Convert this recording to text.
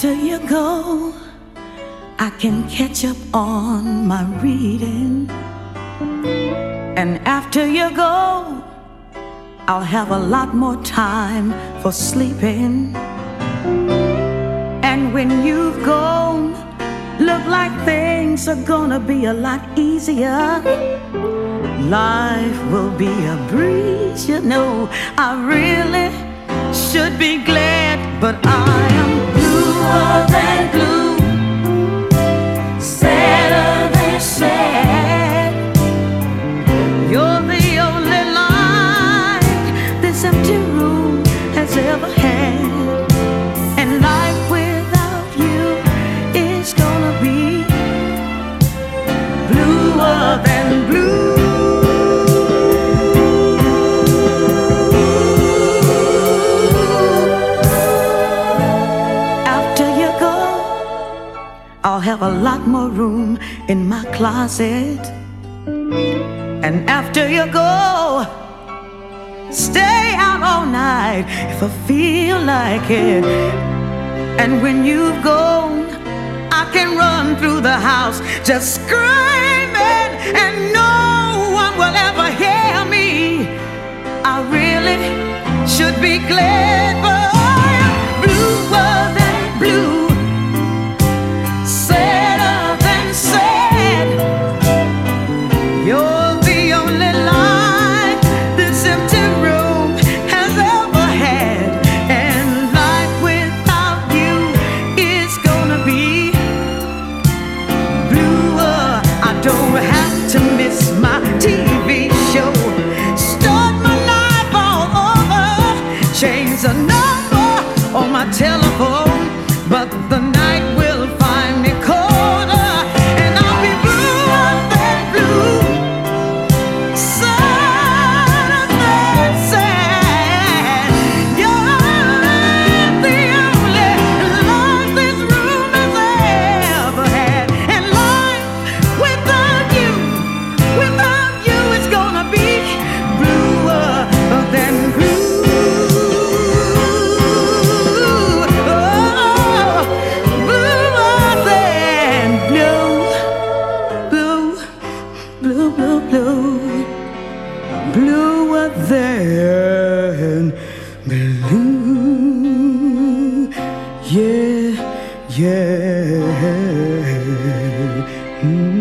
after you go, I can catch up on my reading. And after you go, I'll have a lot more time for sleeping. And when you've gone, look like things are gonna be a lot easier. Life will be a breeze, you know. I really should be glad, but I am bluer than blue, sadder than sad. You're the only light this empty room has ever had. And life without you is gonna be bluer than blue. I'll have a lot more room in my closet. And after you go, stay out all night if I feel like it. And when you've gone, I can run through the house just screaming, and no one will ever hear me. I really should be glad, but I am bluer than blue, sadder than sad. You're the only light this empty room has ever had. And life without you is gonna be bluer. I don't have to miss my TV show, start my life all over, change the number on my telephone, but the night will find me colder, and I'll be bluer than blue, sadder than sad. You're the only love this room has ever had. And life without you is gonna be bluer than blue. Blue, blue, blue, bluer than blue. Yeah, yeah.